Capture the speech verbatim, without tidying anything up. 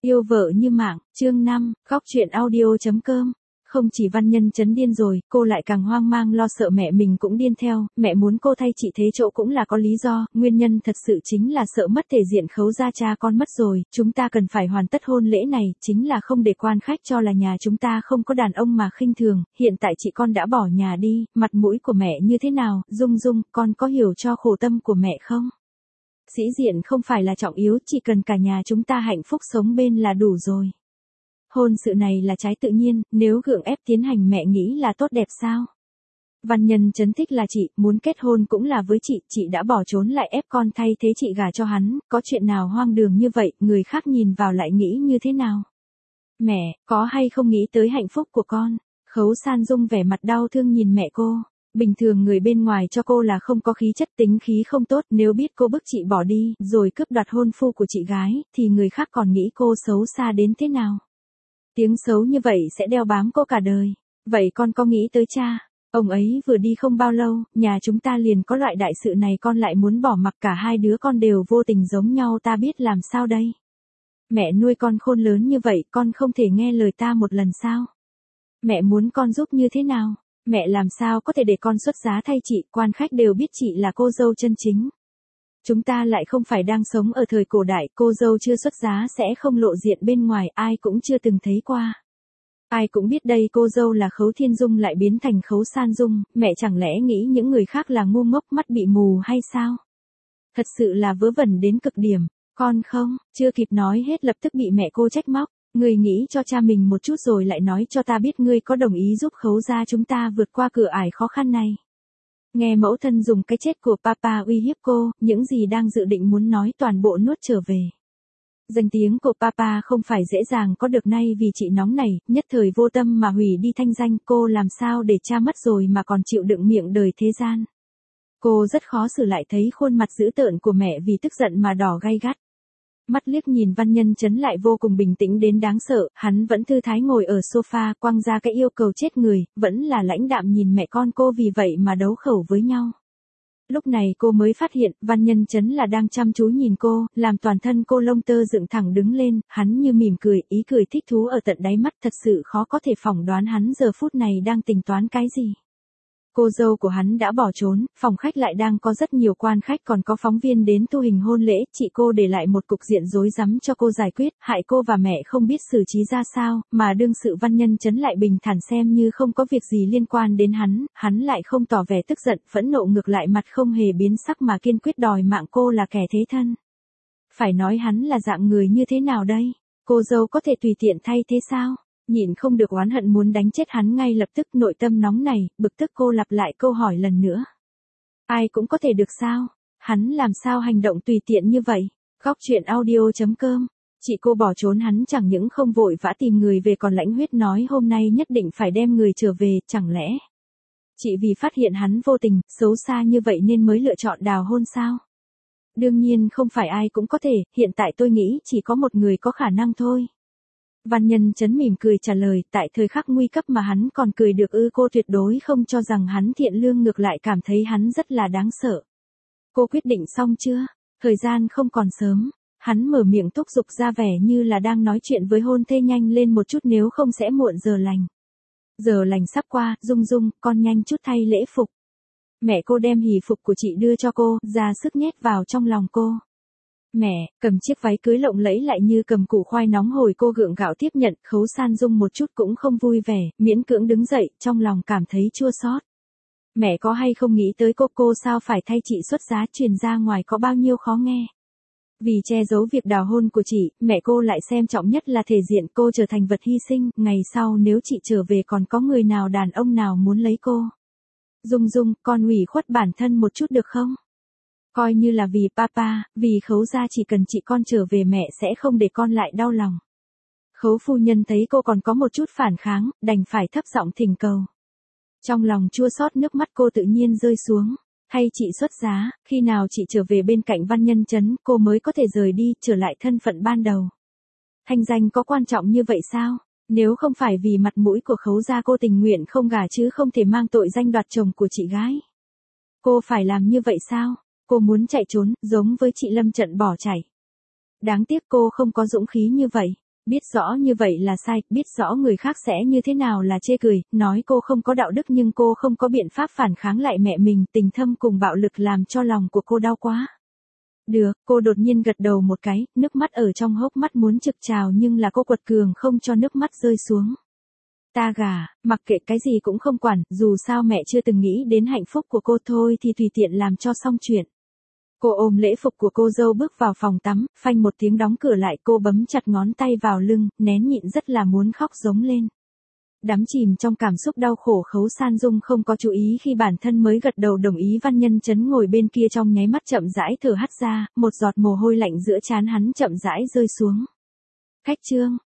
Yêu vợ như mạng, chương năm, góc truyện audio chấm com. Không chỉ Văn Nhân Chấn điên rồi, cô lại càng hoang mang lo sợ mẹ mình cũng điên theo, mẹ muốn cô thay chị thế chỗ cũng là có lý do, nguyên nhân thật sự chính là sợ mất thể diện Khấu gia cha con mất rồi, chúng ta cần phải hoàn tất hôn lễ này, chính là không để quan khách cho là nhà chúng ta không có đàn ông mà khinh thường, hiện tại chị con đã bỏ nhà đi, mặt mũi của mẹ như thế nào, Dung Dung, con có hiểu cho khổ tâm của mẹ không? Sĩ diện không phải là trọng yếu, chỉ cần cả nhà chúng ta hạnh phúc sống bên là đủ rồi. Hôn sự này là trái tự nhiên, nếu gượng ép tiến hành mẹ nghĩ là tốt đẹp sao? Văn Nhân Chấn thích là chị, muốn kết hôn cũng là với chị, chị đã bỏ trốn lại ép con thay thế chị gả cho hắn, có chuyện nào hoang đường như vậy, người khác nhìn vào lại nghĩ như thế nào? Mẹ, có hay không nghĩ tới hạnh phúc của con? Khấu San Dung vẻ mặt đau thương nhìn mẹ cô. Bình thường người bên ngoài cho cô là không có khí chất, tính khí không tốt, nếu biết cô bức chị bỏ đi, rồi cướp đoạt hôn phu của chị gái, thì người khác còn nghĩ cô xấu xa đến thế nào. Tiếng xấu như vậy sẽ đeo bám cô cả đời. Vậy con có nghĩ tới cha? Ông ấy vừa đi không bao lâu, nhà chúng ta liền có loại đại sự này, con lại muốn bỏ mặc cả hai đứa con đều vô tình giống nhau, ta biết làm sao đây? Mẹ nuôi con khôn lớn như vậy, con không thể nghe lời ta một lần sao? Mẹ muốn con giúp như thế nào? Mẹ làm sao có thể để con xuất giá thay chị, quan khách đều biết chị là cô dâu chân chính. Chúng ta lại không phải đang sống ở thời cổ đại, cô dâu chưa xuất giá sẽ không lộ diện bên ngoài, ai cũng chưa từng thấy qua. Ai cũng biết đây cô dâu là Khấu Thiên Dung lại biến thành Khấu San Dung, mẹ chẳng lẽ nghĩ những người khác là ngu ngốc mắt bị mù hay sao? Thật sự là vớ vẩn đến cực điểm, con không, chưa kịp nói hết lập tức bị mẹ cô trách móc. Ngươi nghĩ cho cha mình một chút rồi lại nói cho ta biết ngươi có đồng ý giúp Khấu gia chúng ta vượt qua cửa ải khó khăn này. Nghe mẫu thân dùng cái chết của papa uy hiếp cô, những gì đang dự định muốn nói toàn bộ nuốt trở về. Danh tiếng của papa không phải dễ dàng có được nay vì chị nóng này, nhất thời vô tâm mà hủy đi thanh danh, cô làm sao để cha mất rồi mà còn chịu đựng miệng đời thế gian. Cô rất khó xử lại thấy khuôn mặt dữ tợn của mẹ vì tức giận mà đỏ gay gắt. Mắt liếc nhìn Văn Nhân Chấn lại vô cùng bình tĩnh đến đáng sợ, hắn vẫn thư thái ngồi ở sofa, quăng ra cái yêu cầu chết người, vẫn là lãnh đạm nhìn mẹ con cô vì vậy mà đấu khẩu với nhau. Lúc này cô mới phát hiện, Văn Nhân Chấn là đang chăm chú nhìn cô, làm toàn thân cô lông tơ dựng thẳng đứng lên, hắn như mỉm cười, ý cười thích thú ở tận đáy mắt, thật sự khó có thể phỏng đoán hắn giờ phút này đang tính toán cái gì. Cô dâu của hắn đã bỏ trốn, phòng khách lại đang có rất nhiều quan khách, còn có phóng viên đến thu hình hôn lễ, chị cô để lại một cục diện rối rắm cho cô giải quyết, hại cô và mẹ không biết xử trí ra sao, mà đương sự Văn Nhân Chấn lại bình thản xem như không có việc gì liên quan đến hắn, hắn lại không tỏ vẻ tức giận, phẫn nộ, ngược lại mặt không hề biến sắc mà kiên quyết đòi mạng cô là kẻ thế thân. Phải nói hắn là dạng người như thế nào đây? Cô dâu có thể tùy tiện thay thế sao? Nhịn không được oán hận muốn đánh chết hắn ngay lập tức, nội tâm nóng này, bực tức cô lặp lại câu hỏi lần nữa. Ai cũng có thể được sao? Hắn làm sao hành động tùy tiện như vậy? Góc truyện audio chấm com. Chị cô bỏ trốn hắn chẳng những không vội vã tìm người về còn lãnh huyết nói hôm nay nhất định phải đem người trở về, chẳng lẽ? Chị vì phát hiện hắn vô tình, xấu xa như vậy nên mới lựa chọn đào hôn sao? Đương nhiên không phải ai cũng có thể, hiện tại tôi nghĩ chỉ có một người có khả năng thôi. Văn Nhân Chấn mỉm cười trả lời, tại thời khắc nguy cấp mà hắn còn cười được ư? Cô tuyệt đối không cho rằng hắn thiện lương, ngược lại cảm thấy hắn rất là đáng sợ. Cô quyết định xong chưa? Thời gian không còn sớm. Hắn mở miệng thúc giục ra vẻ như là đang nói chuyện với hôn thê, nhanh lên một chút nếu không sẽ muộn giờ lành. Giờ lành sắp qua, Dung Dung, con nhanh chút thay lễ phục. Mẹ cô đem hỷ phục của chị đưa cho cô, ra sức nhét vào trong lòng cô. Mẹ, cầm chiếc váy cưới lộng lẫy lại như cầm củ khoai nóng hổi, cô gượng gạo tiếp nhận. Khấu San Dung một chút cũng không vui vẻ, miễn cưỡng đứng dậy, trong lòng cảm thấy chua xót. Mẹ có hay không nghĩ tới cô, cô sao phải thay chị xuất giá, truyền ra ngoài có bao nhiêu khó nghe. Vì che giấu việc đào hôn của chị, mẹ cô lại xem trọng nhất là thể diện, cô trở thành vật hy sinh, ngày sau nếu chị trở về còn có người nào đàn ông nào muốn lấy cô. Dung Dung, con ủy khuất bản thân một chút được không? Coi như là vì papa, vì Khấu gia, chỉ cần chị con trở về mẹ sẽ không để con lại đau lòng. Khấu phu nhân thấy cô còn có một chút phản kháng, đành phải thấp giọng thỉnh cầu. Trong lòng chua xót, nước mắt cô tự nhiên rơi xuống. Hay chị xuất giá, khi nào chị trở về bên cạnh Văn Nhân Chấn, cô mới có thể rời đi, trở lại thân phận ban đầu. Thanh danh có quan trọng như vậy sao? Nếu không phải vì mặt mũi của Khấu gia cô tình nguyện không gả chứ không thể mang tội danh đoạt chồng của chị gái. Cô phải làm như vậy sao? Cô muốn chạy trốn, giống với chị Lâm Trận bỏ chạy. Đáng tiếc cô không có dũng khí như vậy. Biết rõ như vậy là sai, biết rõ người khác sẽ như thế nào là chê cười, nói cô không có đạo đức nhưng cô không có biện pháp phản kháng lại mẹ mình, tình thâm cùng bạo lực làm cho lòng của cô đau quá. Được, cô đột nhiên gật đầu một cái, nước mắt ở trong hốc mắt muốn trực trào nhưng là cô quật cường không cho nước mắt rơi xuống. Ta gả, mặc kệ cái gì cũng không quản, dù sao mẹ chưa từng nghĩ đến hạnh phúc của cô thôi thì tùy tiện làm cho xong chuyện. Cô ôm lễ phục của cô dâu bước vào phòng tắm, phanh một tiếng đóng cửa lại, cô bấm chặt ngón tay vào lưng, nén nhịn rất là muốn khóc giống lên. Đắm chìm trong cảm xúc đau khổ, Khấu San Dung không có chú ý khi bản thân mới gật đầu đồng ý. Văn Nhân Chấn ngồi bên kia trong nháy mắt chậm rãi thở hắt ra, một giọt mồ hôi lạnh giữa trán hắn chậm rãi rơi xuống. Khách trương,